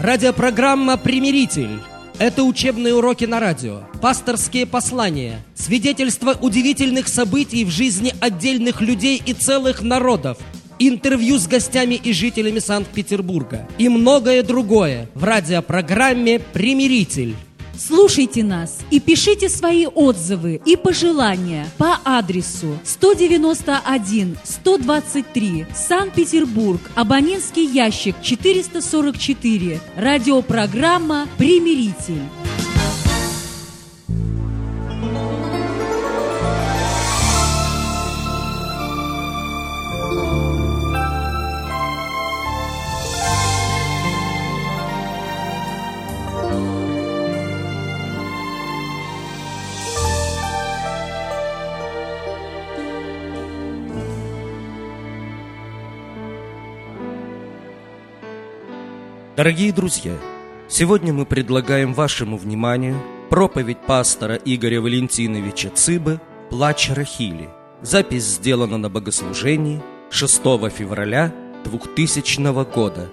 Радиопрограмма «Примиритель». Это учебные уроки на радио, пасторские послания, свидетельства удивительных событий в жизни отдельных людей и целых народов, интервью с гостями и жителями Санкт-Петербурга и многое другое в радиопрограмме «Примиритель». Слушайте нас и пишите свои отзывы и пожелания по адресу 191-123, Санкт-Петербург, абонентский ящик 444, радиопрограмма «Примиритель». Дорогие друзья, сегодня мы предлагаем вашему вниманию проповедь пастора Игоря Валентиновича Цыбы «Плач Рахили». Запись сделана на богослужении 6 февраля 2000 года.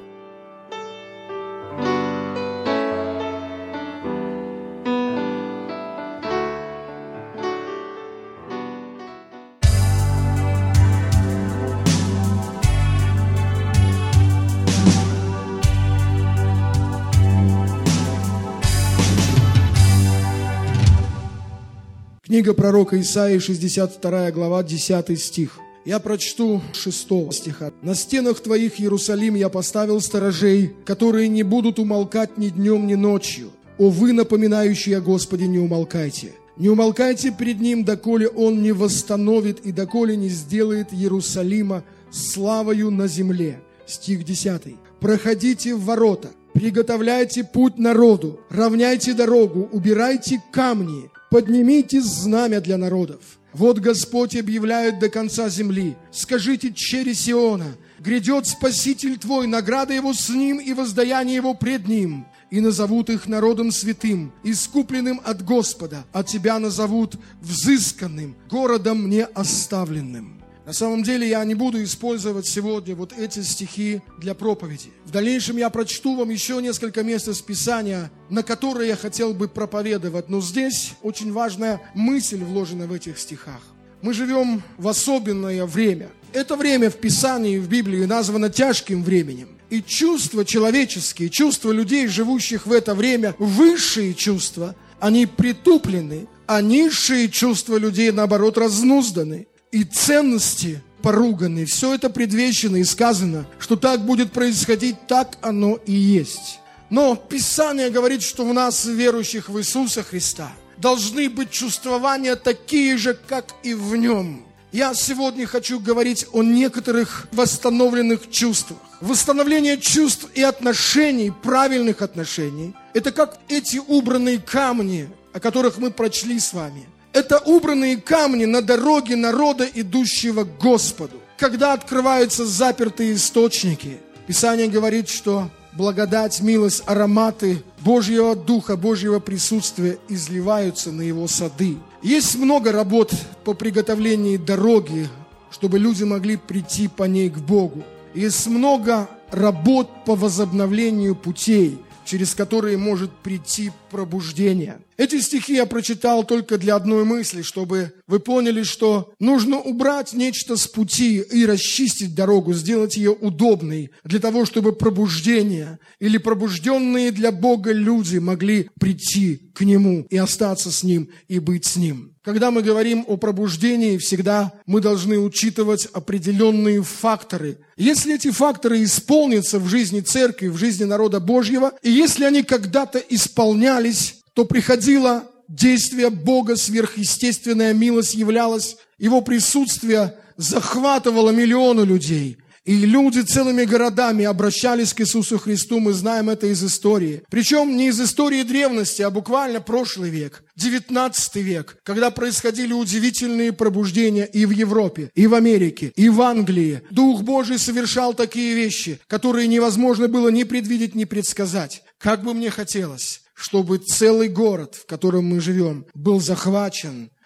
Книга пророка Исаии, 62 глава, 10 стих. Я прочту 6 стиха. «На стенах твоих, Иерусалим, я поставил сторожей, которые не будут умолкать ни днем, ни ночью. О вы, напоминающие о Господе, не умолкайте. Не умолкайте перед Ним, доколе Он не восстановит и доколе не сделает Иерусалима славою на земле». Стих 10. «Проходите в ворота, приготовляйте путь народу, равняйте дорогу, убирайте камни, поднимите знамя для народов. Вот Господь объявляет до конца земли. Скажите чере Сиона, грядет Спаситель твой, награда его с ним и воздаяние его пред ним. И назовут их народом святым, искупленным от Господа, а тебя назовут взысканным, городом мне оставленным». На самом деле я не буду использовать сегодня вот эти стихи для проповеди. В дальнейшем я прочту вам еще несколько мест из Писания, на которые я хотел бы проповедовать. Но здесь очень важная мысль вложена в этих стихах. Мы живем в особенное время. Это время в Писании, в Библии названо тяжким временем. И чувства человеческие, чувства людей, живущих в это время, высшие чувства, они притуплены, а низшие чувства людей, наоборот, разнузданы. И ценности поруганы. Все это предвещено и сказано, что так будет происходить, так оно и есть. Но Писание говорит, что у нас, верующих в Иисуса Христа, должны быть чувствования такие же, как и в Нем. Я сегодня хочу говорить о некоторых восстановленных чувствах. Восстановление чувств и отношений, правильных отношений, это как эти убранные камни, о которых мы прочли с вами. Это убранные камни на дороге народа, идущего к Господу. Когда открываются запертые источники, Писание говорит, что благодать, милость, ароматы Божьего Духа, Божьего присутствия изливаются на его сады. Есть много работ по приготовлению дороги, чтобы люди могли прийти по ней к Богу. Есть много работ по возобновлению путей, через которые может прийти пробуждение. Эти стихи я прочитал только для одной мысли, чтобы вы поняли, что нужно убрать нечто с пути и расчистить дорогу, сделать ее удобной, для того, чтобы пробуждение или пробужденные для Бога люди могли прийти к Нему и остаться с Ним и быть с Ним. Когда мы говорим о пробуждении, всегда мы должны учитывать определенные факторы. Если эти факторы исполнятся в жизни церкви, в жизни народа Божьего, и если они когда-то исполнялись, то приходило действие Бога, сверхъестественная милость являлась, Его присутствие захватывало миллионы людей. И люди целыми городами обращались к Иисусу Христу, мы знаем это из истории. Причем не из истории древности, а буквально прошлый век, 19 век, когда происходили удивительные пробуждения и в Европе, и в Америке, и в Англии. Дух Божий совершал такие вещи, которые невозможно было ни предвидеть, ни предсказать. Как бы мне хотелось, чтобы целый город, в котором мы живем, был захвачен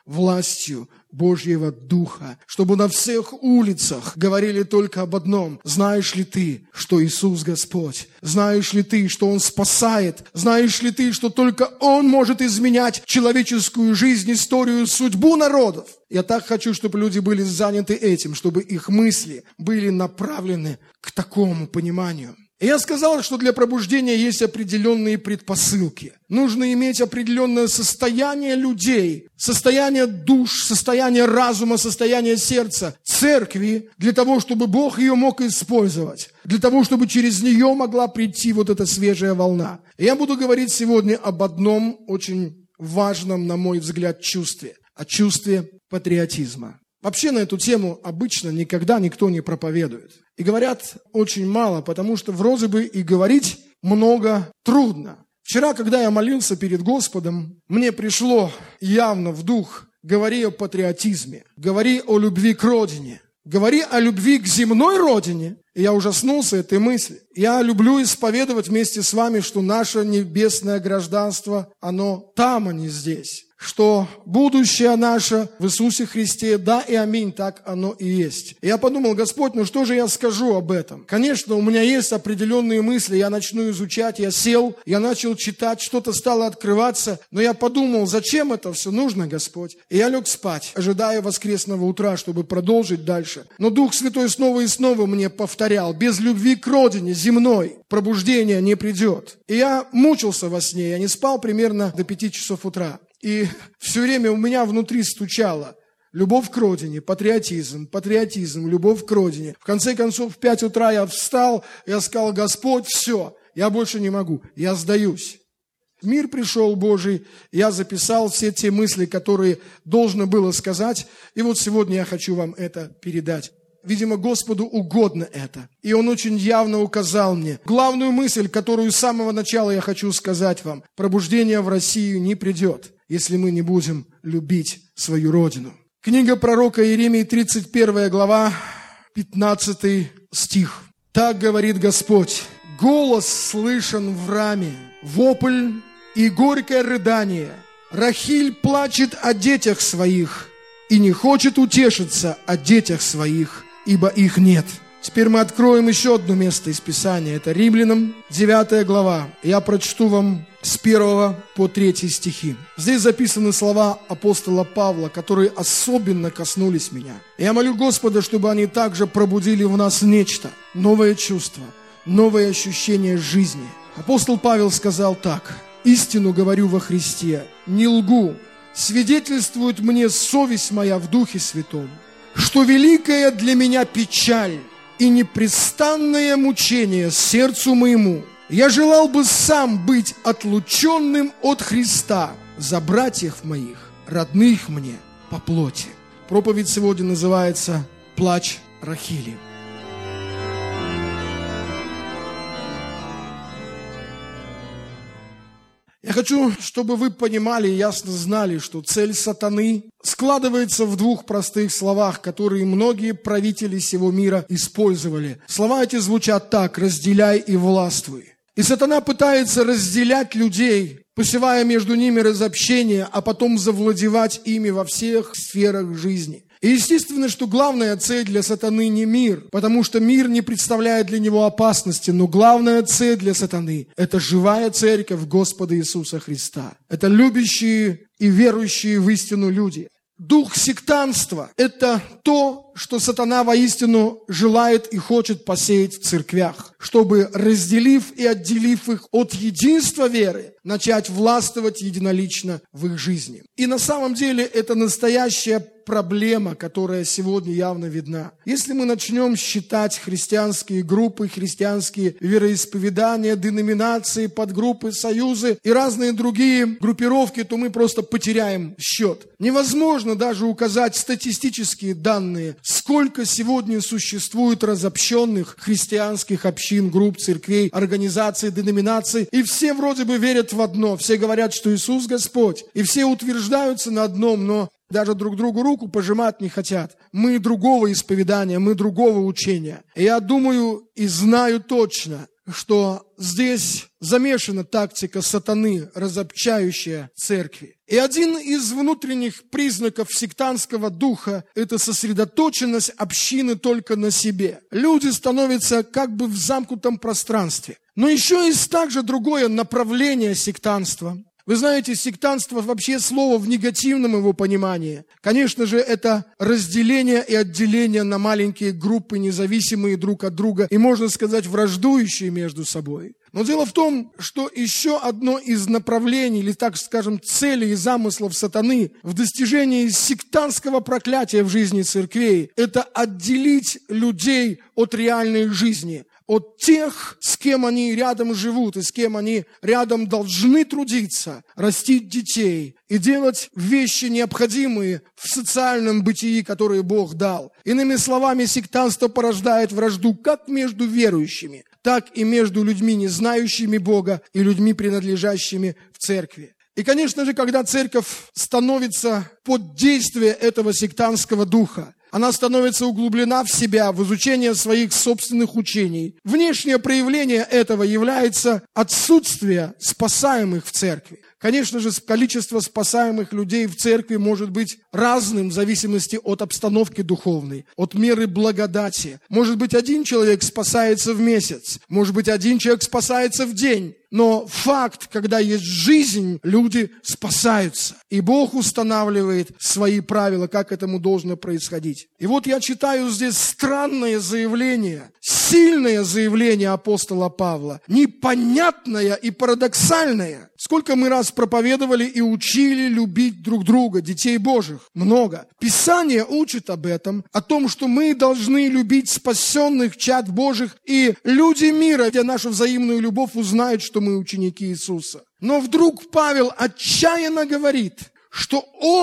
властью Божьего Духа, чтобы на всех улицах говорили только об одном. Знаешь ли ты, что Иисус Господь? Знаешь ли ты, что Он спасает? Знаешь ли ты, что только Он может изменять человеческую жизнь, историю, судьбу народов? Я так хочу, чтобы люди были заняты этим, чтобы их мысли были направлены к такому пониманию. И я сказал, что для пробуждения есть определенные предпосылки. Нужно иметь определенное состояние людей, состояние душ, состояние разума, состояние сердца церкви, для того, чтобы Бог ее мог использовать, для того, чтобы через нее могла прийти вот эта свежая волна. И я буду говорить сегодня об одном очень важном, на мой взгляд, чувстве, о чувстве патриотизма. Вообще на эту тему обычно никогда никто не проповедует. И говорят очень мало, потому что вроде бы и говорить много трудно. Вчера, когда я молился перед Господом, мне пришло явно в дух: говори о патриотизме, говори о любви к родине, говори о любви к земной родине. И я ужаснулся этой мысли. Я люблю исповедовать вместе с вами, что наше небесное гражданство, оно там, а не здесь. Что будущее наше в Иисусе Христе, да и аминь, так оно и есть. И я подумал: Господь, ну что же я скажу об этом? Конечно, у меня есть определенные мысли, я начну изучать, я сел, я начал читать, что-то стало открываться, но я подумал: зачем это все нужно, Господь? И я лег спать, ожидая воскресного утра, чтобы продолжить дальше. Но Дух Святой снова и снова мне повторял: без любви к родине земной пробуждение не придет. И я мучился во сне, я не спал примерно до 5 часов утра. И все время у меня внутри стучало: любовь к родине, патриотизм, любовь к родине. В конце концов, в 5 утра я встал, я сказал: Господь, все, я больше не могу, я сдаюсь. Мир пришел Божий, я записал все те мысли, которые должно было сказать, и вот сегодня я хочу вам это передать. Видимо, Господу угодно это. И Он очень явно указал мне главную мысль, которую с самого начала я хочу сказать вам: пробуждение в Россию не придет, если мы не будем любить свою родину. Книга пророка Иеремии, 31 глава, 15 стих. Так говорит Господь: голос слышен в раме, вопль и горькое рыдание. Рахиль плачет о детях своих и не хочет утешиться о детях своих, ибо их нет. Теперь мы откроем еще одно место из Писания. Это Римлянам, 9 глава. Я прочту вам с 1 по 3 стихи. Здесь записаны слова апостола Павла, которые особенно коснулись меня. Я молю Господа, чтобы они также пробудили в нас нечто, новое чувство, новое ощущение жизни. Апостол Павел сказал так: «Истину говорю во Христе, не лгу, свидетельствует мне совесть моя в Духе Святом, что великая для меня печаль и непрестанное мучение сердцу моему. Я желал бы сам быть отлученным от Христа за братьев моих, родных мне по плоти». Проповедь сегодня называется «Плач Рахили». Я хочу, чтобы вы понимали и ясно знали, что цель сатаны складывается в 2 простых словах, которые многие правители сего мира использовали. Слова эти звучат так: «разделяй и властвуй». И сатана пытается разделять людей, посевая между ними разобщение, а потом завладевать ими во всех сферах жизни. И естественно, что главная цель для сатаны не мир, потому что мир не представляет для него опасности, но главная цель для сатаны – это живая церковь Господа Иисуса Христа. Это любящие и верующие в истину люди. Дух сектантства – это то, что сатана воистину желает и хочет посеять в церквях, чтобы, разделив и отделив их от единства веры, начать властвовать единолично в их жизни. И на самом деле это настоящая проблема, которая сегодня явно видна. Если мы начнем считать христианские группы, христианские вероисповедания, деноминации, подгруппы, союзы и разные другие группировки, то мы просто потеряем счет. Невозможно даже указать статистические данные, сколько сегодня существует разобщенных христианских общин, групп, церквей, организаций, деноминаций, и все вроде бы верят в одно, все говорят, что Иисус Господь, и все утверждаются на одном, но даже друг другу руку пожимать не хотят. Мы другого исповедания, мы другого учения. И я думаю и знаю точно, что здесь замешана тактика сатаны, разобщающая церкви. И один из внутренних признаков сектантского духа – это сосредоточенность общины только на себе. Люди становятся как бы в замкнутом пространстве. Но еще есть также другое направление сектантства. Вы знаете, сектантство вообще слово в негативном его понимании. Конечно же, это разделение и отделение на маленькие группы, независимые друг от друга и, можно сказать, враждующие между собой. Но дело в том, что еще одно из направлений, или, так скажем, целей и замыслов сатаны в достижении сектантского проклятия в жизни церквей – это отделить людей от реальной жизни, от тех, с кем они рядом живут и с кем они рядом должны трудиться, растить детей и делать вещи необходимые в социальном бытии, которые Бог дал. Иными словами, сектантство порождает вражду как между верующими, так и между людьми, не знающими Бога, и людьми, принадлежащими в церкви. И, конечно же, когда церковь становится под действие этого сектантского духа, она становится углублена в себя, в изучение своих собственных учений. Внешнее проявление этого является отсутствие спасаемых в церкви. Конечно же, количество спасаемых людей в церкви может быть разным в зависимости от обстановки духовной, от меры благодати. Может быть, один человек спасается в месяц, может быть, один человек спасается в день. Но факт, когда есть жизнь, люди спасаются. И Бог устанавливает свои правила, как этому должно происходить. И вот я читаю здесь странное заявление, сильное заявление апостола Павла, непонятное и парадоксальное. Сколько мы раз проповедовали и учили любить друг друга, детей Божьих? Много. Писание учит об этом, о том, что мы должны любить спасенных чад Божьих, и люди мира, где нашу взаимную любовь, узнают, что мы ученики Иисуса. Но вдруг Павел отчаянно говорит, что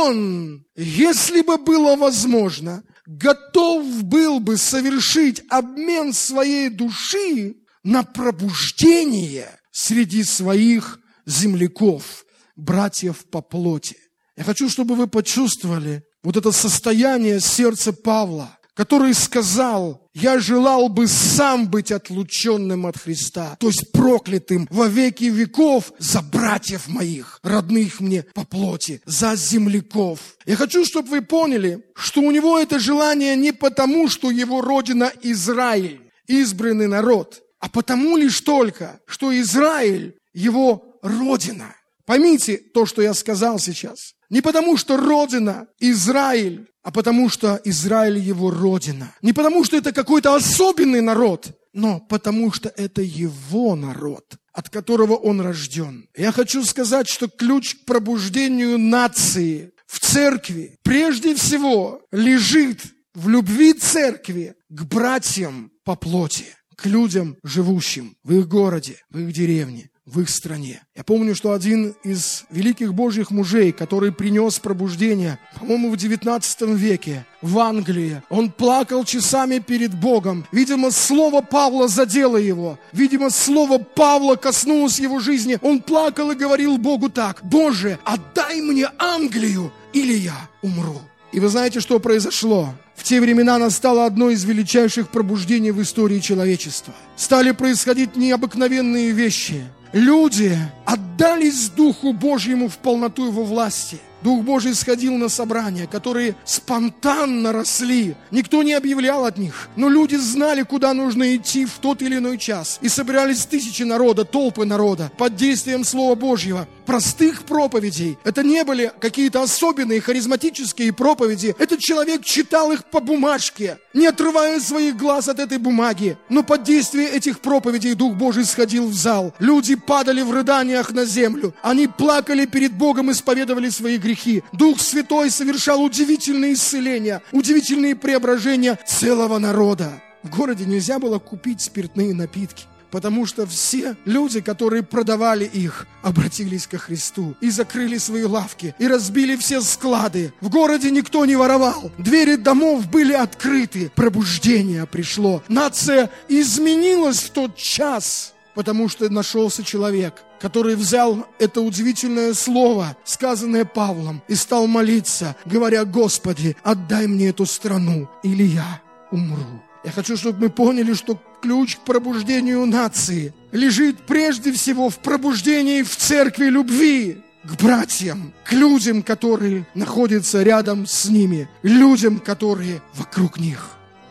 он, если бы было возможно, готов был бы совершить обмен своей души на пробуждение среди своих земляков, братьев по плоти. Я хочу, чтобы вы почувствовали вот это состояние сердца Павла, который сказал: «Я желал бы сам быть отлученным от Христа, то есть проклятым во веки веков за братьев моих, родных мне по плоти, за земляков». Я хочу, чтобы вы поняли, что у него это желание не потому, что его родина Израиль, избранный народ, а потому лишь только, что Израиль его родина. Поймите то, что я сказал сейчас. Не потому, что родина Израиль, а потому, что Израиль его родина. Не потому, что это какой-то особенный народ, но потому, что это его народ, от которого он рожден. Я хочу сказать, что ключ к пробуждению нации в церкви прежде всего лежит в любви церкви к братьям по плоти, к людям, живущим в их городе, в их деревне, в их стране. Я помню, что один из великих Божьих мужей, который принес пробуждение, по-моему, в 19 веке, в Англии, он плакал часами перед Богом. Видимо, слово Павла задело его. Видимо, слово Павла коснулось его жизни. Он плакал и говорил Богу так: «Боже, отдай мне Англию, или я умру». И вы знаете, что произошло? В те времена настало одно из величайших пробуждений в истории человечества. Стали происходить необыкновенные вещи. Люди отдались Духу Божьему в полноту Его власти. Дух Божий сходил на собрания, которые спонтанно росли. Никто не объявлял от них, но люди знали, куда нужно идти в тот или иной час. И собирались тысячи народа, толпы народа под действием Слова Божьего. Простых проповедей. Это не были какие-то особенные харизматические проповеди. Этот человек читал их по бумажке, не отрывая своих глаз от этой бумаги. Но под действием этих проповедей Дух Божий сходил в зал. Люди падали в рыданиях на землю. Они плакали перед Богом, исповедовали свои грехи. Дух Святой совершал удивительные исцеления, удивительные преображения целого народа. В городе нельзя было купить спиртные напитки, потому что все люди, которые продавали их, обратились ко Христу и закрыли свои лавки, и разбили все склады. В городе никто не воровал, двери домов были открыты, пробуждение пришло. Нация изменилась в тот час, потому что нашелся человек, который взял это удивительное слово, сказанное Павлом, и стал молиться, говоря: «Господи, отдай мне эту страну, или я умру». Я хочу, чтобы мы поняли, что ключ к пробуждению нации лежит прежде всего в пробуждении в церкви любви к братьям, к людям, которые находятся рядом с ними, людям, которые вокруг них.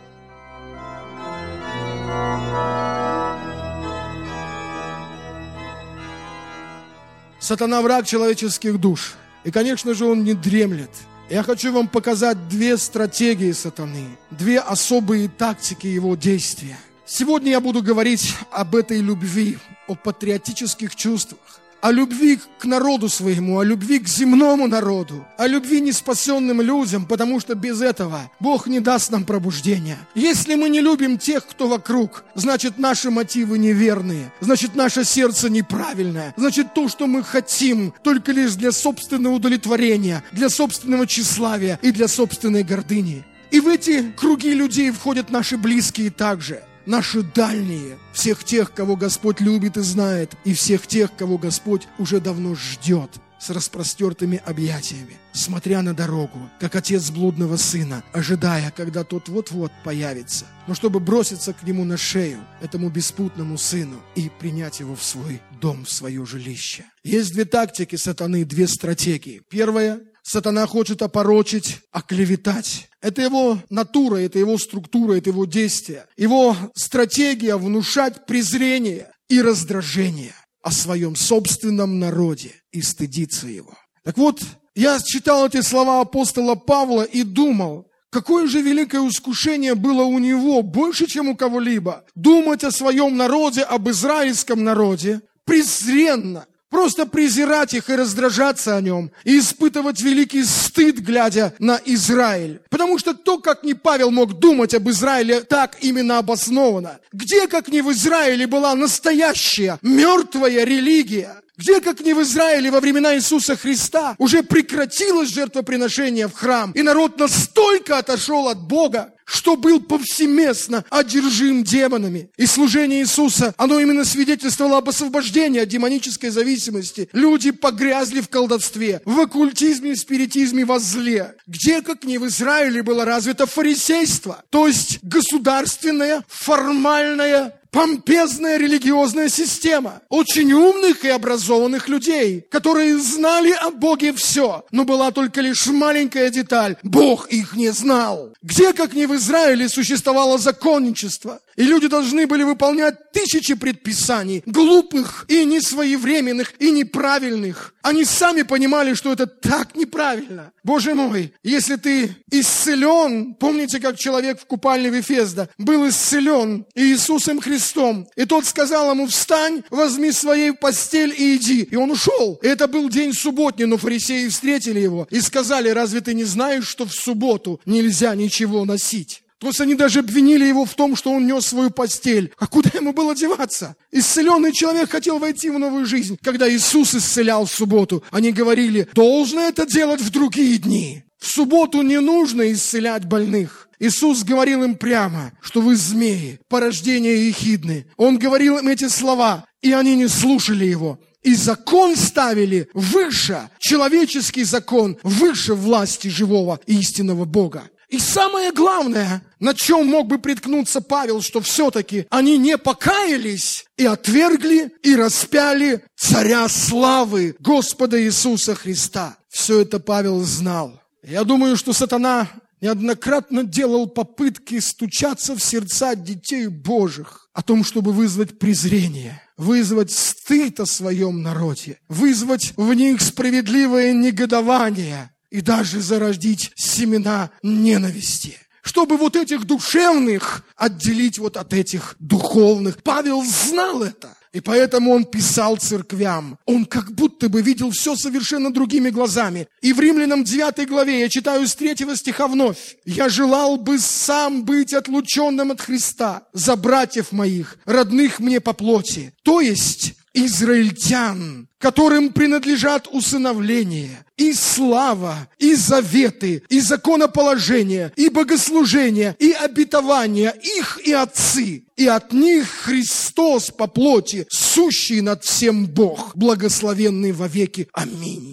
Сатана враг человеческих душ. И, конечно же, он не дремлет. Я хочу вам показать две стратегии сатаны, две особые тактики его действия. Сегодня я буду говорить об этой любви, о патриотических чувствах, о любви к народу своему, о любви к земному народу, о любви неспасенным людям, потому что без этого Бог не даст нам пробуждения. Если мы не любим тех, кто вокруг, значит, наши мотивы неверные, значит, наше сердце неправильное, значит, то, что мы хотим, только лишь для собственного удовлетворения, для собственного тщеславия и для собственной гордыни. И в эти круги людей входят наши близкие также. Наши дальние, всех тех, кого Господь любит и знает, и всех тех, кого Господь уже давно ждет с распростертыми объятиями, смотря на дорогу, как отец блудного сына, ожидая, когда тот вот-вот появится, но чтобы броситься к нему на шею, этому беспутному сыну, и принять его в свой дом, в свое жилище. Есть две тактики сатаны, две стратегии. Первая — сатана хочет опорочить, оклеветать. Это его натура, это его структура, это его действие. Его стратегия — внушать презрение и раздражение о своем собственном народе и стыдиться его. Так вот, я читал эти слова апостола Павла и думал, какое же великое искушение было у него, больше, чем у кого-либо, думать о своем народе, об израильском народе, презренно, просто презирать их и раздражаться о нем, и испытывать великий стыд, глядя на Израиль. Потому что кто, как ни Павел, мог думать об Израиле так именно обоснованно? Где, как ни в Израиле, была настоящая мертвая религия? Где, как ни в Израиле, во времена Иисуса Христа уже прекратилось жертвоприношение в храм, и народ настолько отошел от Бога, что был повсеместно одержим демонами. И служение Иисуса, оно именно свидетельствовало об освобождении от демонической зависимости. Люди погрязли в колдовстве, в оккультизме, в спиритизме, во зле. Где, как ни в Израиле, было развито фарисейство, то есть государственная, формальная, помпезная религиозная система очень умных и образованных людей, которые знали о Боге все, но была только лишь маленькая деталь: Бог их не знал. Где, как ни в Израиле, существовало законничество, и люди должны были выполнять тысячи предписаний, глупых и несвоевременных и неправильных. Они сами понимали, что это так неправильно. Боже мой, если ты исцелен, помните, как человек в купальне Вифезда был исцелен Иисусом Христом, и тот сказал ему: встань, возьми свою постель и иди. И он ушел. И это был день субботний, но фарисеи встретили его и сказали: разве ты не знаешь, что в субботу нельзя ничего носить? То есть они даже обвинили его в том, что он нес свою постель. А куда ему было деваться? Исцеленный человек хотел войти в новую жизнь. Когда Иисус исцелял в субботу, они говорили: должно это делать в другие дни. В субботу не нужно исцелять больных. Иисус говорил им прямо, что вы змеи, порождение ехидны. Он говорил им эти слова, и они не слушали его. И закон ставили выше, человеческий закон, выше власти живого и истинного Бога. И самое главное, на чем мог бы приткнуться Павел, что все-таки они не покаялись и отвергли и распяли царя славы Господа Иисуса Христа. Все это Павел знал. Я думаю, что сатана неоднократно делал попытки стучаться в сердца детей Божьих о том, чтобы вызвать презрение, вызвать стыд о своем народе, вызвать в них справедливое негодование и даже зародить семена ненависти, чтобы вот этих душевных отделить вот от этих духовных. Павел знал это, и поэтому он писал церквям. Он как будто бы видел все совершенно другими глазами. И в Римлянам 9 главе, я читаю с 3 стиха вновь: «Я желал бы сам быть отлученным от Христа за братьев моих, родных мне по плоти, то есть израильтян, которым принадлежат усыновление, и слава, и заветы, и законоположение, и богослужение, и обетования, их и отцы, и от них Христос по плоти, сущий над всем Бог, благословенный вовеки. Аминь».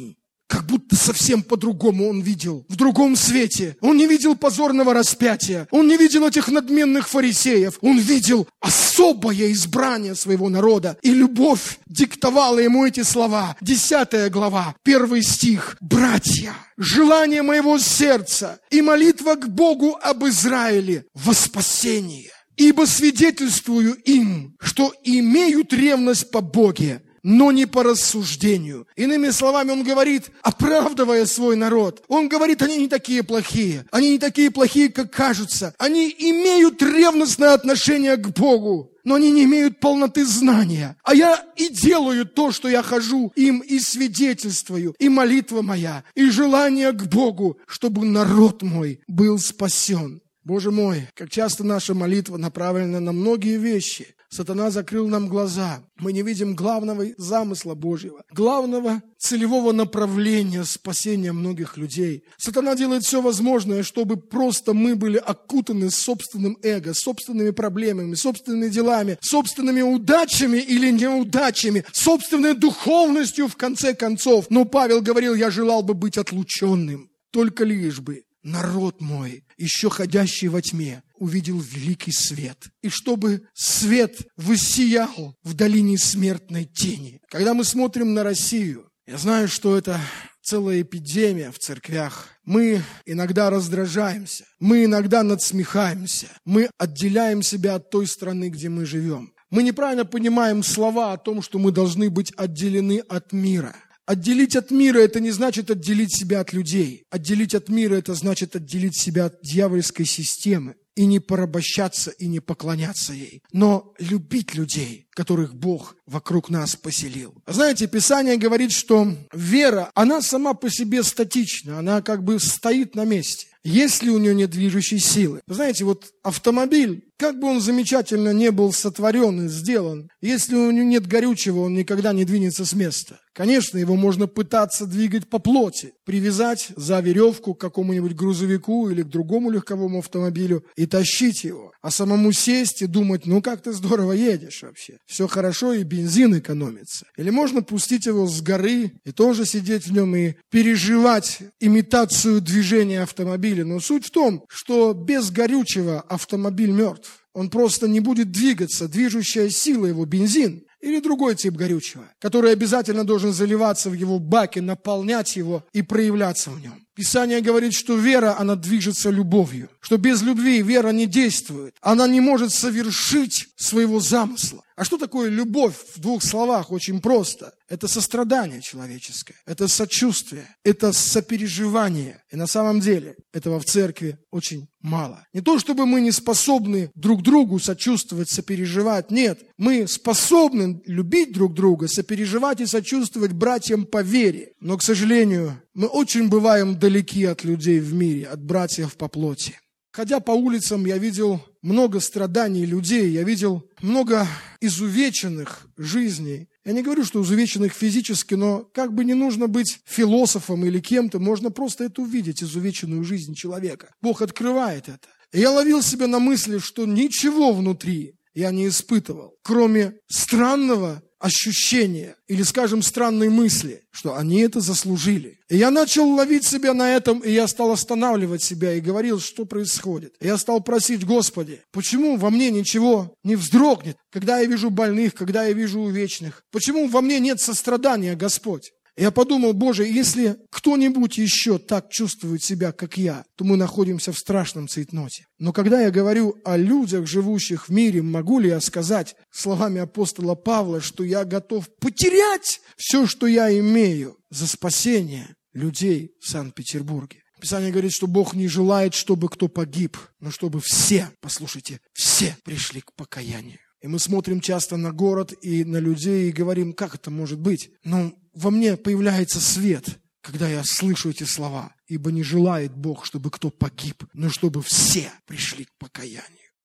как будто совсем по-другому он видел, в другом свете. Он не видел позорного распятия, он не видел этих надменных фарисеев, он видел особое избрание своего народа. И любовь диктовала ему эти слова. 10 глава, 1 стих. «Братья, желание моего сердца и молитва к Богу об Израиле во спасение. Ибо свидетельствую им, что имеют ревность по Боге, но не по рассуждению». Иными словами, он говорит, оправдывая свой народ. Он говорит, они не такие плохие. Они не такие плохие, как кажутся. Они имеют ревностное отношение к Богу, но они не имеют полноты знания. А я и делаю то, что я хожу им и свидетельствую, и молитва моя, и желание к Богу, чтобы народ мой был спасен. Боже мой, как часто наша молитва направлена на многие вещи. Сатана закрыл нам глаза. Мы не видим главного замысла Божьего, главного целевого направления спасения многих людей. Сатана делает все возможное, чтобы просто мы были окутаны собственным эго, собственными проблемами, собственными делами, собственными удачами или неудачами, собственной духовностью в конце концов. Но Павел говорил, я желал бы быть отлученным, только лишь бы народ мой, еще ходящий во тьме, увидел великий свет. И чтобы свет воссиял в долине смертной тени. Когда мы смотрим на Россию, я знаю, что это целая эпидемия в церквях. Мы иногда раздражаемся, мы иногда надсмехаемся, мы отделяем себя от той страны, где мы живем. Мы неправильно понимаем слова о том, что мы должны быть отделены от мира. Отделить от мира – это не значит отделить себя от людей. Отделить от мира – это значит отделить себя от дьявольской системы и не порабощаться, и не поклоняться ей. Но любить людей, которых Бог вокруг нас поселил. Знаете, Писание говорит, что вера, она сама по себе статична, она как бы стоит на месте, если у нее нет движущей силы. Знаете, вот автомобиль, как бы он замечательно не был сотворен и сделан, если у него нет горючего, он никогда не двинется с места. Конечно, его можно пытаться двигать по плоти, привязать за веревку к какому-нибудь грузовику или к другому легковому автомобилю и тащить его, а самому сесть и думать, ну как ты здорово едешь вообще, все хорошо и бензин экономится. Или можно пустить его с горы и тоже сидеть в нем и переживать имитацию движения автомобиля. Но суть в том, что без горючего автомобиль мертв. Он просто не будет двигаться, движущая сила его бензин или другой тип горючего, который обязательно должен заливаться в его баке, наполнять его и проявляться в нем. Писание говорит, что вера, она движется любовью, что без любви вера не действует, она не может совершить своего замысла. А что такое любовь? В двух словах, очень просто. Это сострадание человеческое, это сочувствие, это сопереживание. И на самом деле этого в церкви очень мало. Не то, чтобы мы не способны друг другу сочувствовать, сопереживать. Нет, мы способны любить друг друга, сопереживать и сочувствовать братьям по вере. Но, к сожалению, мы очень бываем далеки от людей в мире, от братьев по плоти. Ходя по улицам, я видел много страданий людей, я видел много изувеченных жизней. Я не говорю, что изувеченных физически, но как бы не нужно быть философом или кем-то, можно просто это увидеть, изувеченную жизнь человека. Бог открывает это. И я ловил себя на мысли, что ничего внутри я не испытывал, кроме странного ощущения или, скажем, странной мысли, что они это заслужили. И я начал ловить себя на этом, и я стал останавливать себя и говорил, что происходит. И я стал просить, Господи, почему во мне ничего не вздрогнет, когда я вижу больных, когда я вижу увечных? Почему во мне нет сострадания, Господь? Я подумал, Боже, если кто-нибудь еще так чувствует себя, как я, то мы находимся в страшном цейтноте. Но когда я говорю о людях, живущих в мире, могу ли я сказать словами апостола Павла, что я готов потерять все, что я имею, за спасение людей в Санкт-Петербурге? Писание говорит, что Бог не желает, чтобы кто погиб, но чтобы все, послушайте, все пришли к покаянию. И мы смотрим часто на город и на людей и говорим, как это может быть? Но во мне появляется свет, когда я слышу эти слова. Ибо не желает Бог, чтобы кто погиб, но чтобы все пришли к покаянию.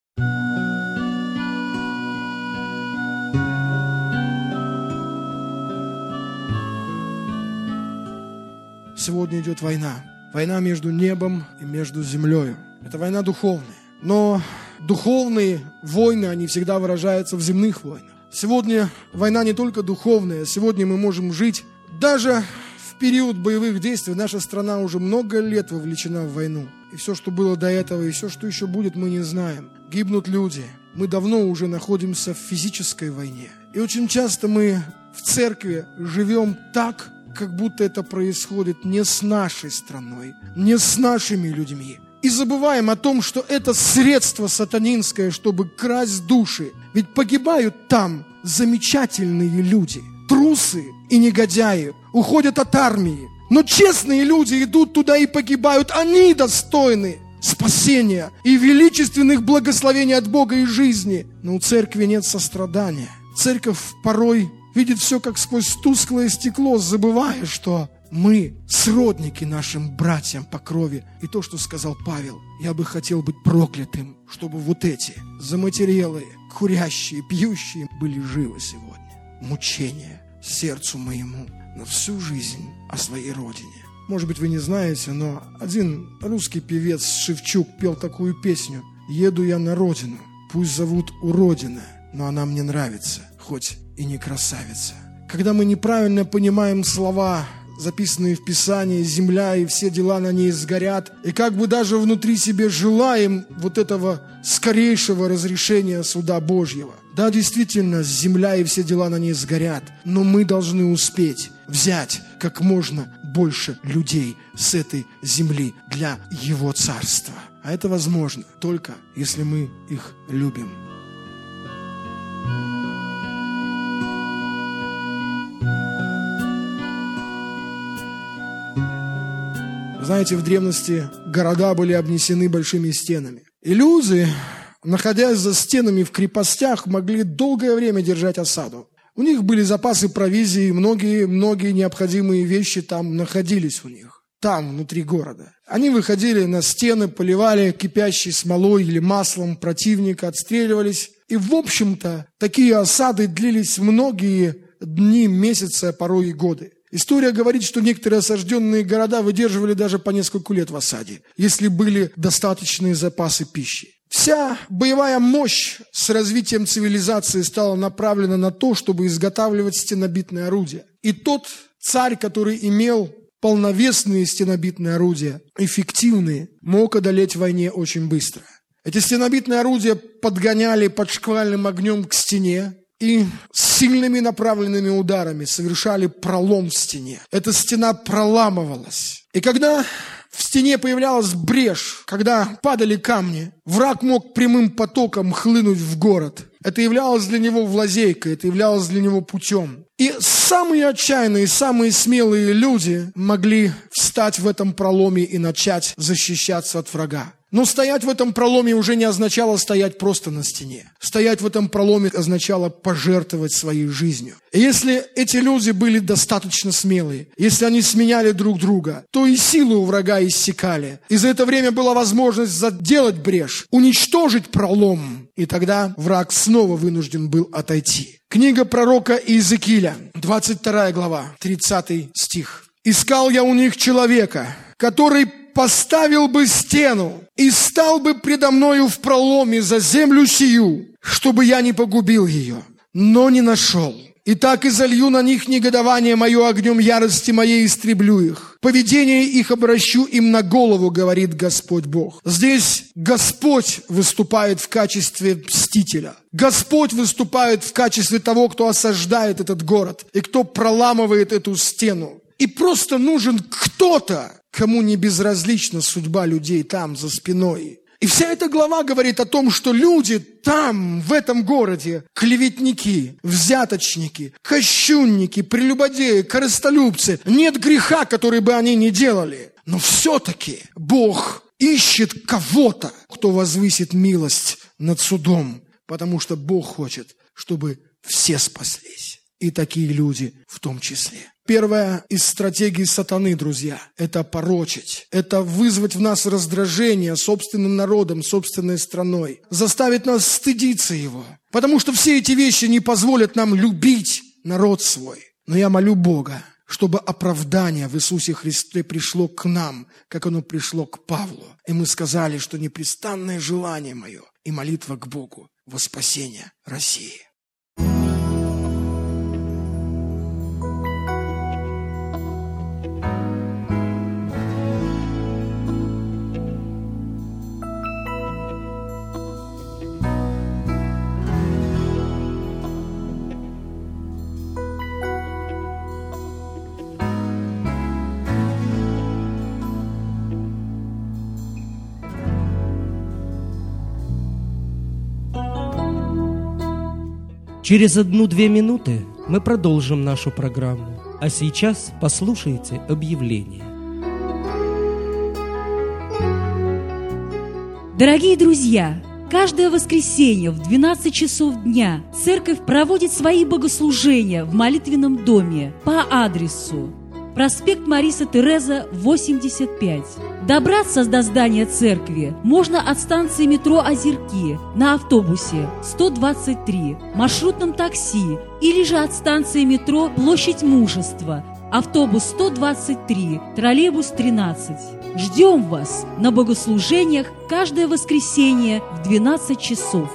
Сегодня идет война. Война между небом и между землей. Это война духовная. Но духовные войны, они всегда выражаются в земных войнах. Сегодня война не только духовная. Сегодня мы можем жить даже в в период боевых действий наша страна уже много лет вовлечена в войну. И все, что было до этого, и все, что еще будет, мы не знаем. Гибнут люди. Мы давно уже находимся в физической войне. И очень часто мы в церкви живем так, как будто это происходит не с нашей страной, не с нашими людьми. И забываем о том, что это средство сатанинское, чтобы красть души. Ведь погибают там замечательные люди. Трусы и негодяи уходят от армии. Но честные люди идут туда и погибают. Они достойны спасения и величественных благословений от Бога и жизни. Но у церкви нет сострадания. Церковь порой видит все как сквозь тусклое стекло, забывая, что мы сродники нашим братьям по крови. И то, что сказал Павел: я бы хотел быть проклятым, чтобы вот эти заматерелые, курящие, пьющие были живы сегодня. Мучение сердцу моему на всю жизнь о своей родине. Может быть, вы не знаете, но один русский певец Шевчук пел такую песню: «Еду я на родину, пусть зовут уродина, но она мне нравится, хоть и не красавица». Когда мы неправильно понимаем слова, записанные в Писании: земля и все дела на ней сгорят, и как бы даже внутри себе желаем вот этого скорейшего разрешения суда Божьего. Да, действительно, земля и все дела на ней сгорят, но мы должны успеть взять как можно больше людей с этой земли для Его Царства. А это возможно только если мы их любим. Знаете, в древности города были обнесены большими стенами. И люди, находясь за стенами в крепостях, могли долгое время держать осаду. У них были запасы провизии, многие необходимые вещи там находились у них, там, внутри города. Они выходили на стены, поливали кипящей смолой или маслом противника, отстреливались. И, в общем-то, такие осады длились многие дни, месяцы, а порой и годы. История говорит, что некоторые осажденные города выдерживали даже по несколько лет в осаде, если были достаточные запасы пищи. Вся боевая мощь с развитием цивилизации стала направлена на то, чтобы изготавливать стенобитные орудия. И тот царь, который имел полновесные стенобитные орудия, эффективные, мог одолеть в войне очень быстро. Эти стенобитные орудия подгоняли под шквальным огнем к стене и с сильными направленными ударами совершали пролом в стене. Эта стена проламывалась. И когда в стене появлялась брешь, когда падали камни, враг мог прямым потоком хлынуть в город. Это являлось для него лазейкой, это являлось для него путем. И самые отчаянные, самые смелые люди могли встать в этом проломе и начать защищаться от врага. Но стоять в этом проломе уже не означало стоять просто на стене. Стоять в этом проломе означало пожертвовать своей жизнью. И если эти люди были достаточно смелые, если они сменяли друг друга, то и силы у врага иссякали. И за это время была возможность заделать брешь, уничтожить пролом. И тогда враг снова вынужден был отойти. Книга пророка Иезекииля, 22 глава, 30 стих. «Искал я у них человека, который поставил бы стену и стал бы предо мною в проломе за землю сию, чтобы я не погубил ее, но не нашел. И так и залью на них негодование мое огнем ярости моей, истреблю их. Поведение их обращу им на голову, говорит Господь Бог». Здесь Господь выступает в качестве мстителя. Господь выступает в качестве того, кто осаждает этот город и кто проламывает эту стену. И просто нужен кто-то, кому не безразлична судьба людей там, за спиной. И вся эта глава говорит о том, что люди там, в этом городе, клеветники, взяточники, кощунники, прелюбодеи, корыстолюбцы. Нет греха, который бы они не делали. Но все-таки Бог ищет кого-то, кто возвысит милость над судом, потому что Бог хочет, чтобы все спаслись. И такие люди в том числе. Первая из стратегий сатаны, друзья, это порочить. Это вызвать в нас раздражение собственным народом, собственной страной. Заставить нас стыдиться его. Потому что все эти вещи не позволят нам любить народ свой. Но я молю Бога, чтобы оправдание в Иисусе Христе пришло к нам, как оно пришло к Павлу. И мы сказали, что непрестанное желание мое и молитва к Богу во спасение России. Через 1-2 минуты мы продолжим нашу программу. А сейчас послушайте объявление. Дорогие друзья, каждое воскресенье в 12 часов дня церковь проводит свои богослужения в молитвенном доме по адресу проспект Мариса Тереза, 85. Добраться до здания церкви можно от станции метро «Озерки» на автобусе 123, маршрутном такси или же от станции метро «Площадь Мужества», автобус 123, троллейбус 13. Ждем вас на богослужениях каждое воскресенье в 12 часов.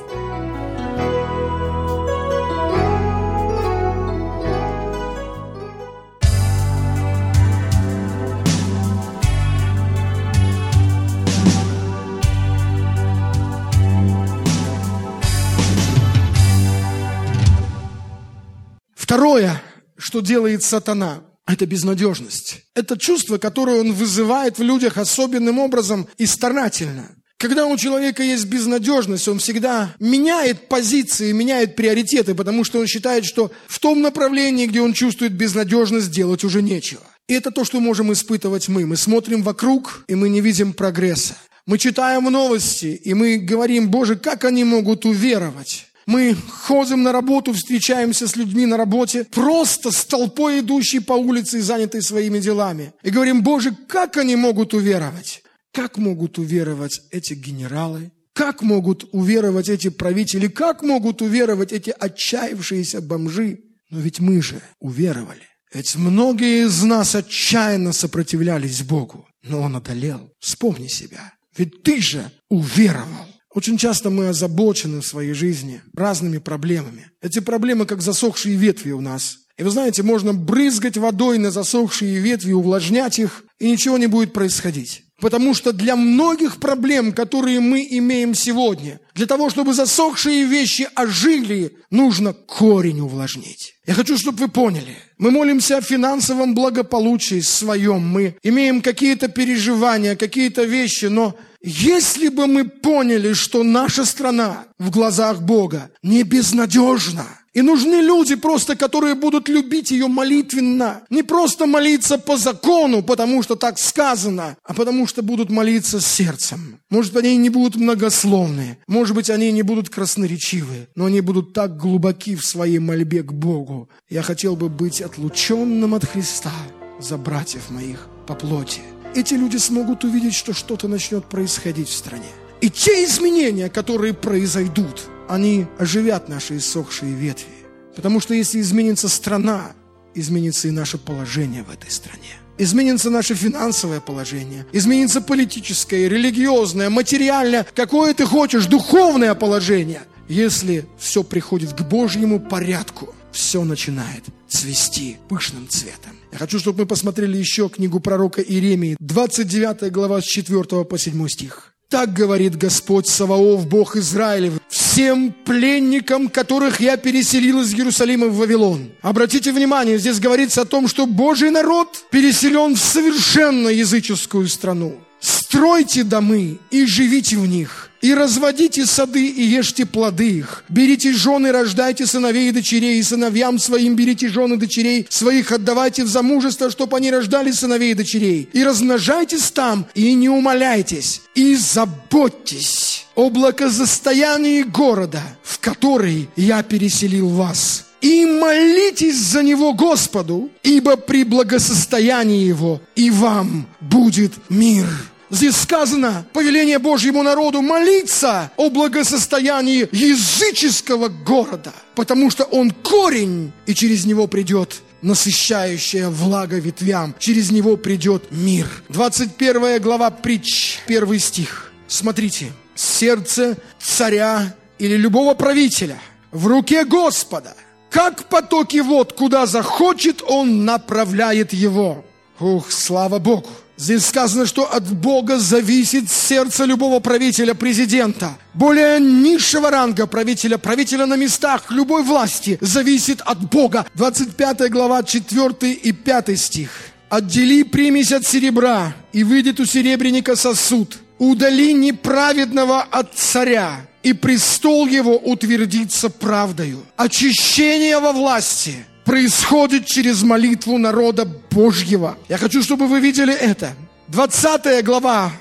Второе, что делает сатана, это безнадежность. Это чувство, которое он вызывает в людях особенным образом и старательно. Когда у человека есть безнадежность, он всегда меняет позиции, меняет приоритеты, потому что он считает, что в том направлении, где он чувствует безнадежность, делать уже нечего. И это то, что можем испытывать мы. Мы смотрим вокруг, и мы не видим прогресса. Мы читаем новости, и мы говорим: Боже, как они могут уверовать? Мы ходим на работу, встречаемся с людьми на работе, просто с толпой, идущей по улице и занятой своими делами. И говорим: Боже, как они могут уверовать? Как могут уверовать эти генералы? Как могут уверовать эти правители? Как могут уверовать эти отчаявшиеся бомжи? Но ведь мы же уверовали. Ведь многие из нас отчаянно сопротивлялись Богу, но Он одолел. Вспомни себя. Ведь ты же уверовал. Очень часто мы озабочены в своей жизни разными проблемами. Эти проблемы как засохшие ветви у нас. И вы знаете, можно брызгать водой на засохшие ветви, увлажнять их, и ничего не будет происходить. Потому что для многих проблем, которые мы имеем сегодня, для того, чтобы засохшие вещи ожили, нужно корень увлажнить. Я хочу, чтобы вы поняли. Мы молимся о финансовом благополучии своем. Мы имеем какие-то переживания, какие-то вещи, но если бы мы поняли, что наша страна в глазах Бога не безнадежна, и нужны люди просто, которые будут любить ее молитвенно, не просто молиться по закону, потому что так сказано, а потому что будут молиться с сердцем. Может быть, они не будут многословные, может быть, они не будут красноречивые, но они будут так глубоки в своей мольбе к Богу. Я хотел бы быть отлученным от Христа за братьев моих по плоти. Эти люди смогут увидеть, что что-то начнет происходить в стране. И те изменения, которые произойдут, они оживят наши иссохшие ветви. Потому что если изменится страна, изменится и наше положение в этой стране. Изменится наше финансовое положение, изменится политическое, религиозное, материальное, какое ты хочешь, духовное положение. Если все приходит к Божьему порядку, все начинает цвести пышным цветом. Я хочу, чтобы мы посмотрели еще книгу пророка Иеремии, 29 глава с 4 по 7 стих. «Так говорит Господь Саваоф, Бог Израилев, всем пленникам, которых я переселил из Иерусалима в Вавилон». Обратите внимание, здесь говорится о том, что Божий народ переселен в совершенно языческую страну. «Стройте домы и живите в них, и разводите сады и ешьте плоды их. Берите жены, рождайте сыновей и дочерей, и сыновьям своим берите жены дочерей своих, отдавайте в замужество, чтобы они рождали сыновей и дочерей. И размножайтесь там, и не умаляйтесь, и заботьтесь о благосостоянии города, в который я переселил вас. И молитесь за него Господу, ибо при благосостоянии его и вам будет мир». Здесь сказано, повеление Божьему народу молиться о благосостоянии языческого города, потому что он корень, и через него придет насыщающая влага ветвям, через него придет мир. 21 глава Притч, 1 стих. Смотрите, сердце царя или любого правителя в руке Господа, как потоки вод, куда захочет, он направляет его. Ух, слава Богу! Здесь сказано, что от Бога зависит сердце любого правителя, президента, более низшего ранга правителя на местах любой власти, зависит от Бога. 25 глава, 4 и 5 стих. «Отдели примесь от серебра, и выйдет у серебряника сосуд. Удали неправедного от царя, и престол его утвердится правдою. Очищение во власти происходит через молитву народа Божьего. Я хочу, чтобы вы видели это. 20 глава,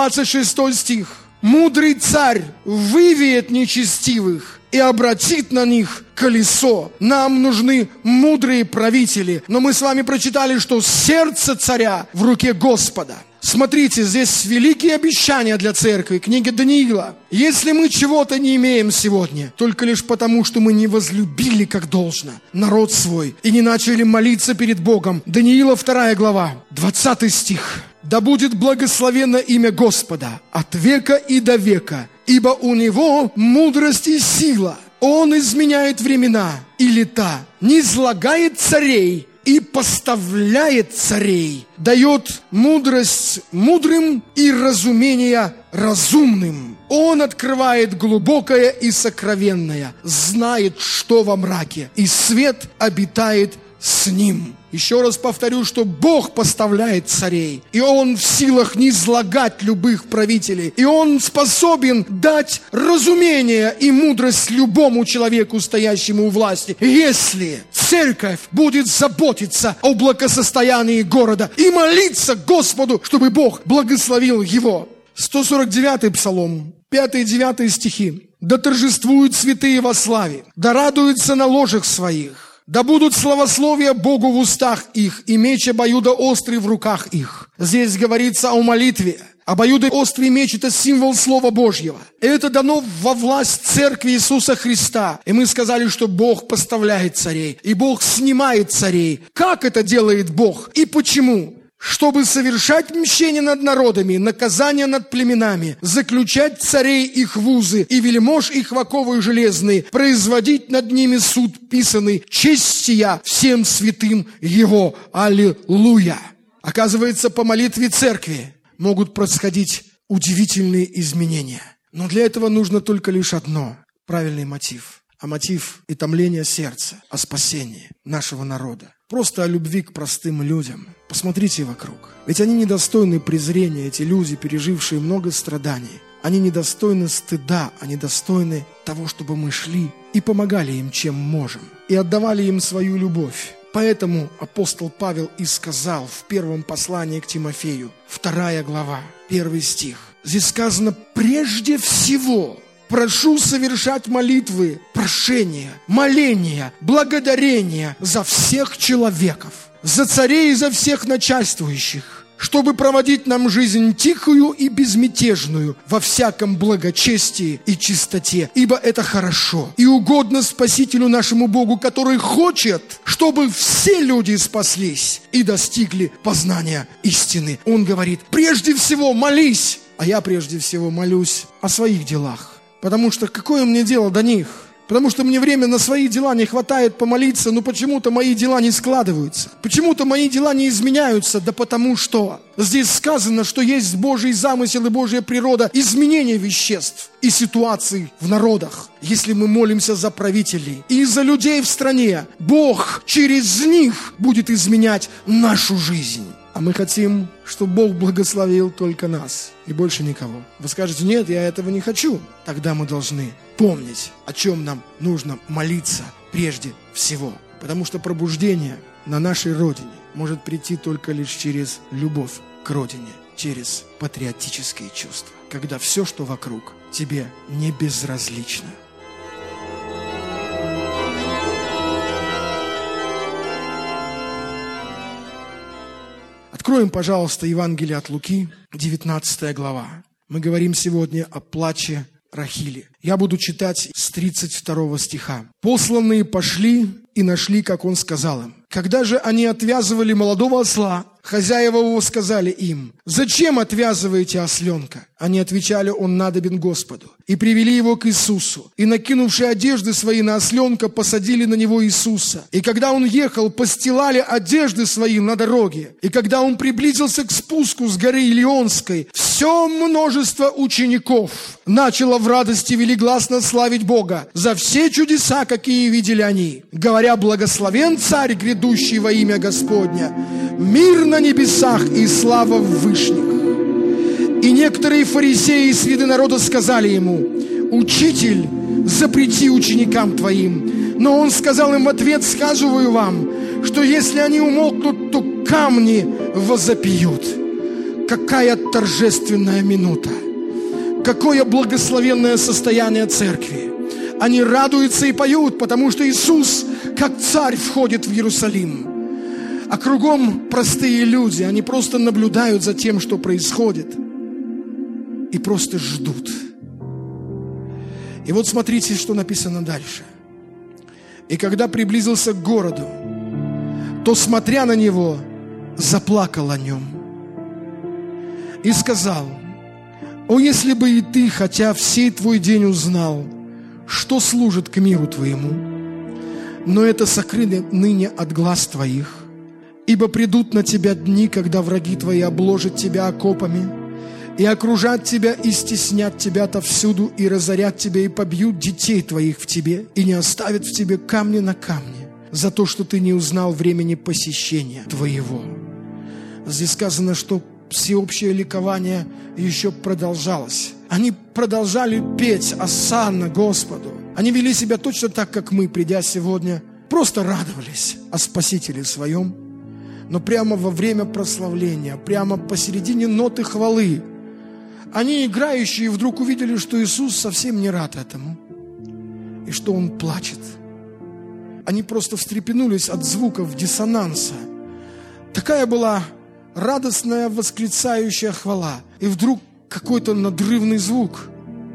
26 стих. «Мудрый царь вывеет нечестивых и обратит на них колесо». Нам нужны мудрые правители. Но мы с вами прочитали, что сердце царя в руке Господа. Смотрите, здесь великие обещания для церкви, книга Даниила. Если мы чего-то не имеем сегодня, только лишь потому, что мы не возлюбили как должно народ свой и не начали молиться перед Богом. Даниила 2 глава, 20 стих. «Да будет благословенно имя Господа от века и до века, ибо у Него мудрость и сила. Он изменяет времена и лета, низлагает царей и поставляет царей, дает мудрость мудрым и разумение разумным. Он открывает глубокое и сокровенное, знает, что во мраке, и свет обитает с ним». Еще раз повторю, что Бог поставляет царей, и Он в силах низлагать любых правителей, и Он способен дать разумение и мудрость любому человеку, стоящему у власти, если церковь будет заботиться о благосостоянии города и молиться Господу, чтобы Бог благословил его. 149-й псалом, 5-9 стихи. «Да торжествуют святые во славе, да радуются на ложах своих. Да будут славословия Богу в устах их, и меч обоюдоострый в руках их». Здесь говорится о молитве. Обоюдоострый меч – это символ Слова Божьего. Это дано во власть Церкви Иисуса Христа. И мы сказали, что Бог поставляет царей, и Бог снимает царей. Как это делает Бог и почему? Чтобы совершать мщение над народами, наказание над племенами, заключать царей их в узы и вельмож их в оковы железные, производить над ними суд писанный, честь сия всем святым его. Аллилуйя! Оказывается, по молитве церкви могут происходить удивительные изменения. Но для этого нужно только лишь одно – правильный мотив. А мотив – и томление сердца, о спасении нашего народа. Просто о любви к простым людям. Посмотрите вокруг. Ведь они недостойны презрения, эти люди, пережившие много страданий. Они недостойны стыда, они достойны того, чтобы мы шли и помогали им, чем можем. И отдавали им свою любовь. Поэтому апостол Павел и сказал в первом послании к Тимофею, 2 глава, 1 стих. Здесь сказано: «Прежде всего прошу совершать молитвы, прошения, моления, благодарения за всех человеков, за царей и за всех начальствующих, чтобы проводить нам жизнь тихую и безмятежную во всяком благочестии и чистоте, ибо это хорошо и угодно Спасителю нашему Богу, который хочет, чтобы все люди спаслись и достигли познания истины». Он говорит: прежде всего молись, а я прежде всего молюсь о своих делах. Потому что какое мне дело до них? Потому что мне время на свои дела не хватает помолиться, но почему-то мои дела не складываются. Почему-то мои дела не изменяются, да потому что здесь сказано, что есть Божий замысел и Божья природа изменения веществ и ситуаций в народах. Если мы молимся за правителей и за людей в стране, Бог через них будет изменять нашу жизнь. А мы хотим, чтобы Бог благословил только нас и больше никого. Вы скажете: нет, я этого не хочу. Тогда мы должны помнить, о чем нам нужно молиться прежде всего. Потому что пробуждение на нашей Родине может прийти только лишь через любовь к Родине, через патриотические чувства, когда все, что вокруг, тебе не безразлично. Откроем, пожалуйста, Евангелие от Луки, 19 глава. Мы говорим сегодня о плаче Рахили. Я буду читать с 32 стиха. «Посланные пошли и нашли, как он сказал им. Когда же они отвязывали молодого осла, хозяева его сказали им: зачем отвязываете осленка? Они отвечали: он надобен Господу. И привели его к Иисусу. И, накинувши одежды свои на осленка, посадили на него Иисуса. И когда он ехал, постилали одежды свои на дороге. И когда он приблизился к спуску с горы Илионской, все множество учеников начало в радости велигласно славить Бога за все чудеса, какие видели они, говоря: благословен Царь, грядущий во имя Господня, мир на небесах и слава в вышних. И некоторые фарисеи из среды народа сказали ему: «Учитель, запрети ученикам твоим». Но он сказал им в ответ: «Сказываю вам, что если они умолкнут, то камни возопьют». Какая торжественная минута! Какое благословенное состояние церкви! Они радуются и поют, потому что Иисус, как царь, входит в Иерусалим. А кругом простые люди, они просто наблюдают за тем, что происходит, и просто ждут. И вот смотрите, что написано дальше. «И когда приблизился к городу, то, смотря на него, заплакал о нем и сказал: о, если бы и ты, хотя всей твой день узнал, что служит к миру твоему, но это сокрыто ныне от глаз твоих, ибо придут на тебя дни, когда враги твои обложат тебя окопами, и окружат тебя, и стеснят тебя отовсюду, и разорят тебя, и побьют детей твоих в тебе, и не оставят в тебе камня на камне, за то, что ты не узнал времени посещения твоего». Здесь сказано, что всеобщее ликование еще продолжалось. Они продолжали петь осанна Господу. Они вели себя точно так, как мы, придя сегодня, просто радовались о Спасителе своем. Но прямо во время прославления, прямо посередине ноты хвалы, они, играющие, вдруг увидели, что Иисус совсем не рад этому, и что Он плачет. Они просто встрепенулись от звуков диссонанса. Такая была радостная восклицающая хвала, и вдруг какой-то надрывный звук.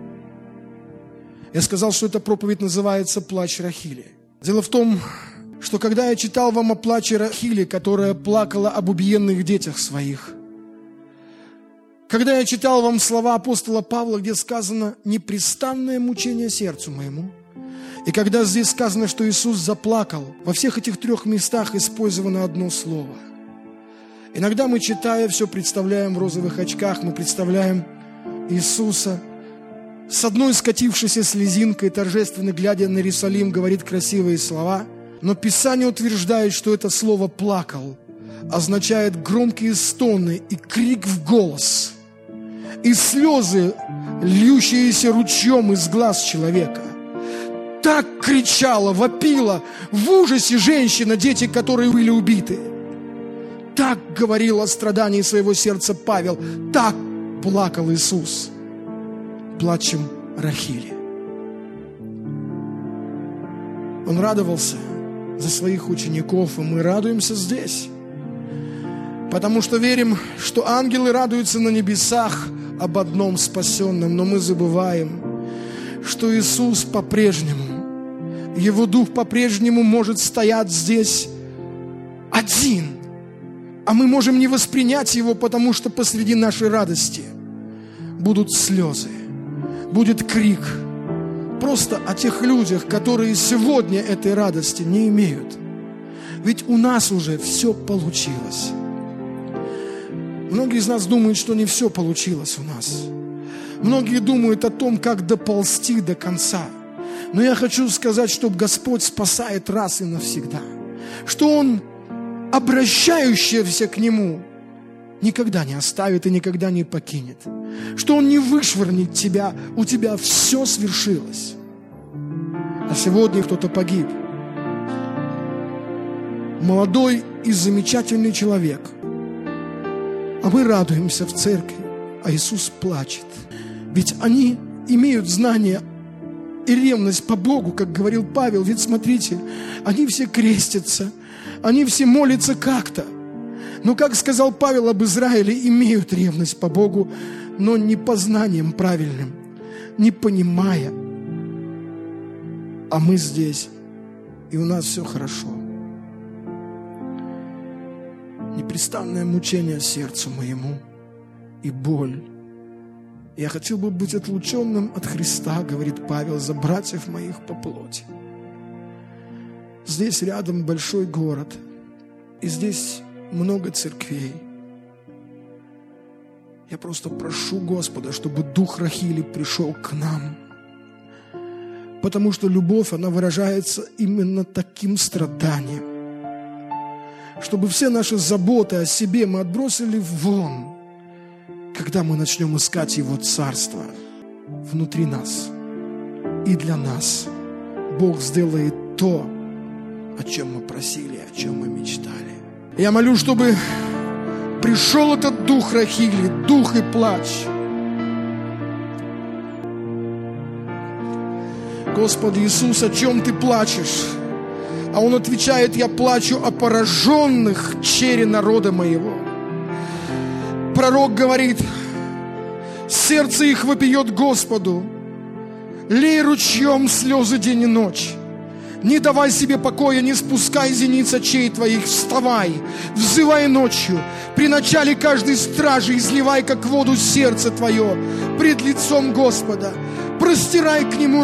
Я сказал, что эта проповедь называется «Плач Рахили». Дело в том, что когда я читал вам о плаче Рахили, которая плакала об убиенных детях своих, когда я читал вам слова апостола Павла, где сказано «непрестанное мучение сердцу моему», и когда здесь сказано, что Иисус заплакал, во всех этих 3 местах использовано одно слово. Иногда мы, читая, все представляем в розовых очках, мы представляем Иисуса с одной скатившейся слезинкой, торжественно глядя на Иерусалим, говорит красивые слова, но Писание утверждает, что это слово «плакал» означает громкие стоны и крик в голос, и слезы, льющиеся ручьем из глаз человека. Так кричала, вопила в ужасе женщина, дети, которые были убиты. Так говорил о страдании своего сердца Павел. Так плакал Иисус плачем Рахили. Он радовался за своих учеников, и мы радуемся здесь, потому что верим, что ангелы радуются на небесах об одном спасенном, но мы забываем, что Иисус по-прежнему, Его Дух по-прежнему может стоять здесь один, а мы можем не воспринять Его, потому что посреди нашей радости будут слезы, будет крик просто о тех людях, которые сегодня этой радости не имеют. Ведь у нас уже все получилось. Многие из нас думают, что не все получилось у нас. Многие думают о том, как доползти до конца. Но я хочу сказать, что Господь спасает раз и навсегда. Что Он, обращающийся к Нему, никогда не оставит и никогда не покинет. Что Он не вышвырнет тебя, у тебя все свершилось. А сегодня кто-то погиб. Молодой и замечательный человек. А мы радуемся в церкви, а Иисус плачет. Ведь они имеют знание и ревность по Богу, как говорил Павел. Ведь смотрите, они все крестятся, они все молятся как-то. Но, как сказал Павел об Израиле, имеют ревность по Богу, но не познанием правильным, не понимая. А мы здесь, и у нас все хорошо. Непрестанное мучение сердцу моему и боль. Я хотел бы быть отлученным от Христа, говорит Павел, за братьев моих по плоти. Здесь рядом большой город, и здесь много церквей. Я просто прошу Господа, чтобы дух Рахили пришел к нам, потому что любовь, она выражается именно таким страданием. Чтобы все наши заботы о себе мы отбросили вон, когда мы начнем искать Его Царство внутри нас. и для нас Бог сделает то, о чем мы просили, о чем мы мечтали. Я молю, чтобы пришел этот дух Рахили, дух и плач. Господи Иисус, о чем Ты плачешь? А Он отвечает: я плачу о пораженных чере народа моего. Пророк говорит: сердце их вопиет Господу, лей ручьем слезы день и ночь. Не давай себе покоя, не спускай зениц очей твоих, вставай, взывай ночью, при начале каждой стражи изливай, как воду, сердце твое пред лицом Господа. Простирай к Нему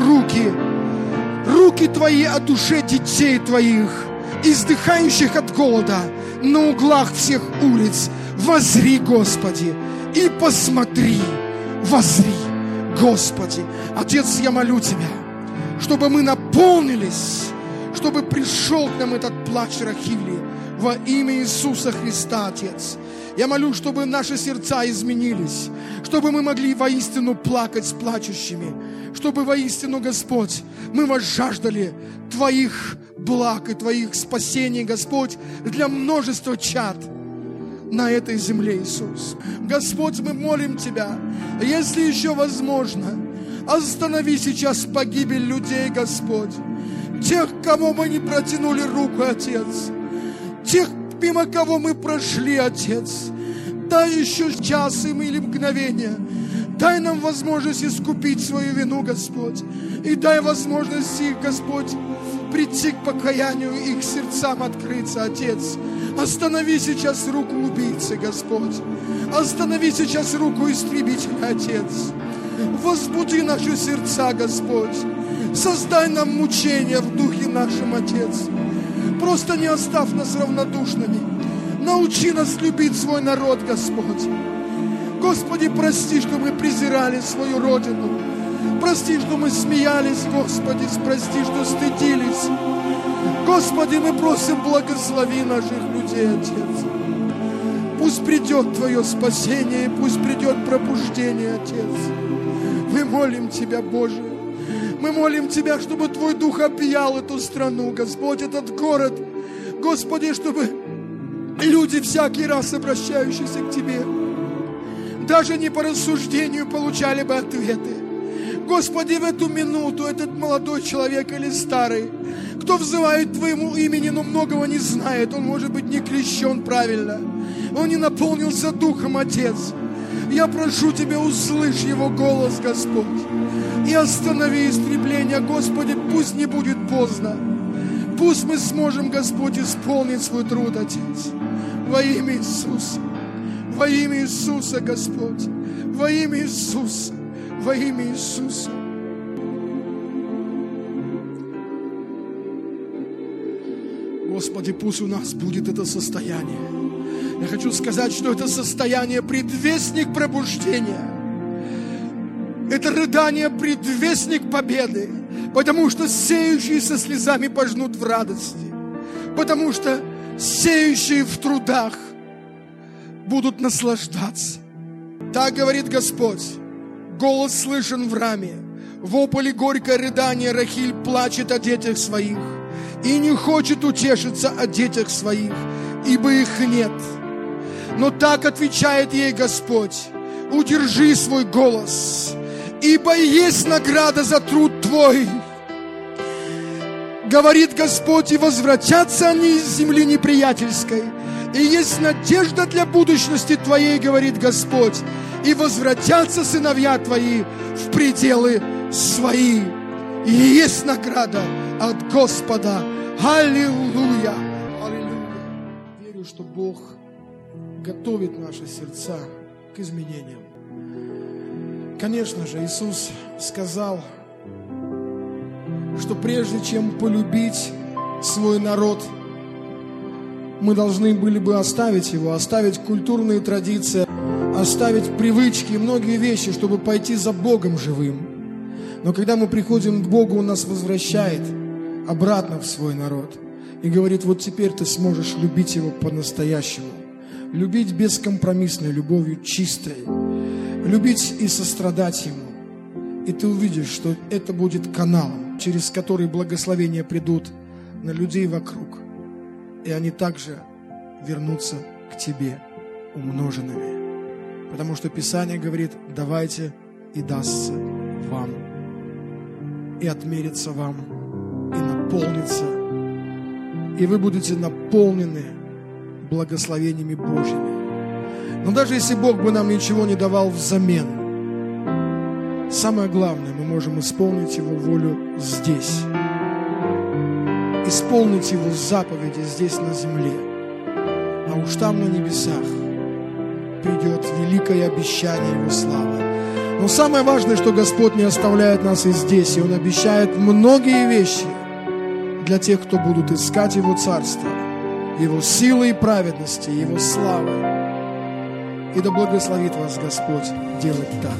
руки твои о душе детей твоих, издыхающих от голода на углах всех улиц. Возри, Господи, и посмотри, возри, Господи. Отец, я молю Тебя, чтобы мы наполнились, чтобы пришел к нам этот плач Рахили во имя Иисуса Христа, Отец. Я молю, чтобы наши сердца изменились, чтобы мы могли воистину плакать с плачущими, чтобы воистину, Господь, мы возжаждали Твоих благ и Твоих спасений, Господь, для множества чад на этой земле, Иисус. Господь, мы молим Тебя, если еще возможно, останови сейчас погибель людей, Господь, тех, кому мы не протянули руку, Отец, тех, мимо кого мы прошли, Отец. Дай еще час им или мгновение. Дай нам возможность искупить свою вину, Господь. И дай возможность их, Господь, прийти к покаянию, их сердцам открыться, Отец. Останови сейчас руку убийцы, Господь. Останови сейчас руку истребителя, Отец. Возбуди наши сердца, Господь. Создай нам мучения в духе нашем, Отец. Просто не оставь нас равнодушными. Научи нас любить свой народ, Господь. Господи, прости, что мы презирали свою родину. Прости, что мы смеялись, Господи. Прости, что стыдились. Господи, мы просим, благослови наших людей, Отец. Пусть придет Твое спасение, пусть придет пробуждение, Отец. Мы молим Тебя, Боже. Мы молим Тебя, чтобы Твой Дух объял эту страну, Господь, этот город. Господи, чтобы люди, всякий раз обращающиеся к Тебе, даже не по рассуждению, получали бы ответы. Господи, в эту минуту этот молодой человек или старый, кто взывает Твоему имени, но многого не знает, он, может быть, не крещен правильно, он не наполнился Духом, Отец. Я прошу Тебя, услышь его голос, Господь, и останови истребление, Господи, пусть не будет поздно. Пусть мы сможем, Господь, исполнить свой труд, Отец. Во имя Иисуса. Во имя Иисуса, Господь. Во имя Иисуса. Во имя Иисуса. Господи, пусть у нас будет это состояние. Я хочу сказать, что это состояние предвестник пробуждения. Это рыдание предвестник победы. Потому что сеющие со слезами пожнут в радости. Потому что сеющие в трудах будут наслаждаться. Так говорит Господь. Голос слышен в раме. Вопль и горькое рыдание Рахиль плачет о детях своих. И не хочет утешиться о детях своих, ибо их нет. Но так отвечает ей Господь: удержи свой голос, ибо есть награда за труд твой. Говорит Господь, и возвратятся они из земли неприятельской. И есть надежда для будущности твоей, говорит Господь, и возвратятся сыновья твои в пределы свои. И есть награда от Господа. Аллилуйя! Аллилуйя! Верю, что Бог готовит наши сердца к изменениям. Конечно же, Иисус сказал, что прежде чем полюбить свой народ, мы должны были бы оставить его, оставить культурные традиции, оставить привычки и многие вещи, чтобы пойти за Богом живым. Но когда мы приходим к Богу, Он нас возвращает обратно в свой народ и говорит: вот теперь ты сможешь любить Его по-настоящему, любить бескомпромиссной любовью, чистой, любить и сострадать Ему, И ты увидишь, что это будет каналом, через который благословения придут на людей вокруг. И они также вернутся к тебе умноженными. Потому что Писание говорит: давайте, и дастся вам, и отмерится вам, и наполнится, и вы будете наполнены благословениями Божьими. Но даже если Бог бы нам ничего не давал взамен, самое главное, мы можем исполнить Его волю здесь, исполнить Его заповеди здесь на земле, а уж там на небесах придет великое обещание Его славы. Но самое важное, что Господь не оставляет нас и здесь, и Он обещает многие вещи для тех, кто будут искать Его Царство, Его силы и праведности, Его славы. И да благословит вас Господь делать так.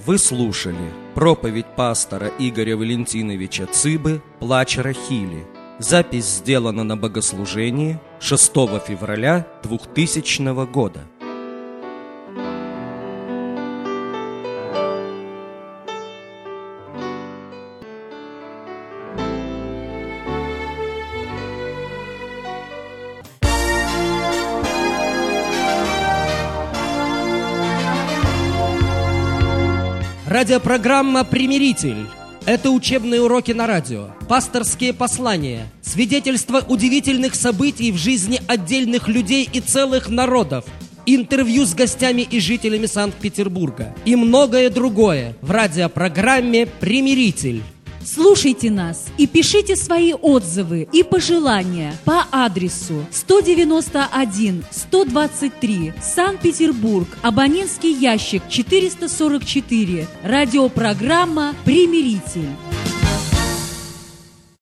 Вы слушали проповедь пастора Игоря Валентиновича Цыбы «Плач Рахили». Запись сделана на богослужении 6 февраля 2000 года. Радиопрограмма «Примиритель». Это учебные уроки на радио, пасторские послания, свидетельства удивительных событий в жизни отдельных людей и целых народов, интервью с гостями и жителями Санкт-Петербурга и многое другое в радиопрограмме «Примиритель». Слушайте нас и пишите свои отзывы и пожелания по адресу 191-123, Санкт-Петербург, абонентский ящик 444, радиопрограмма «Примиритель».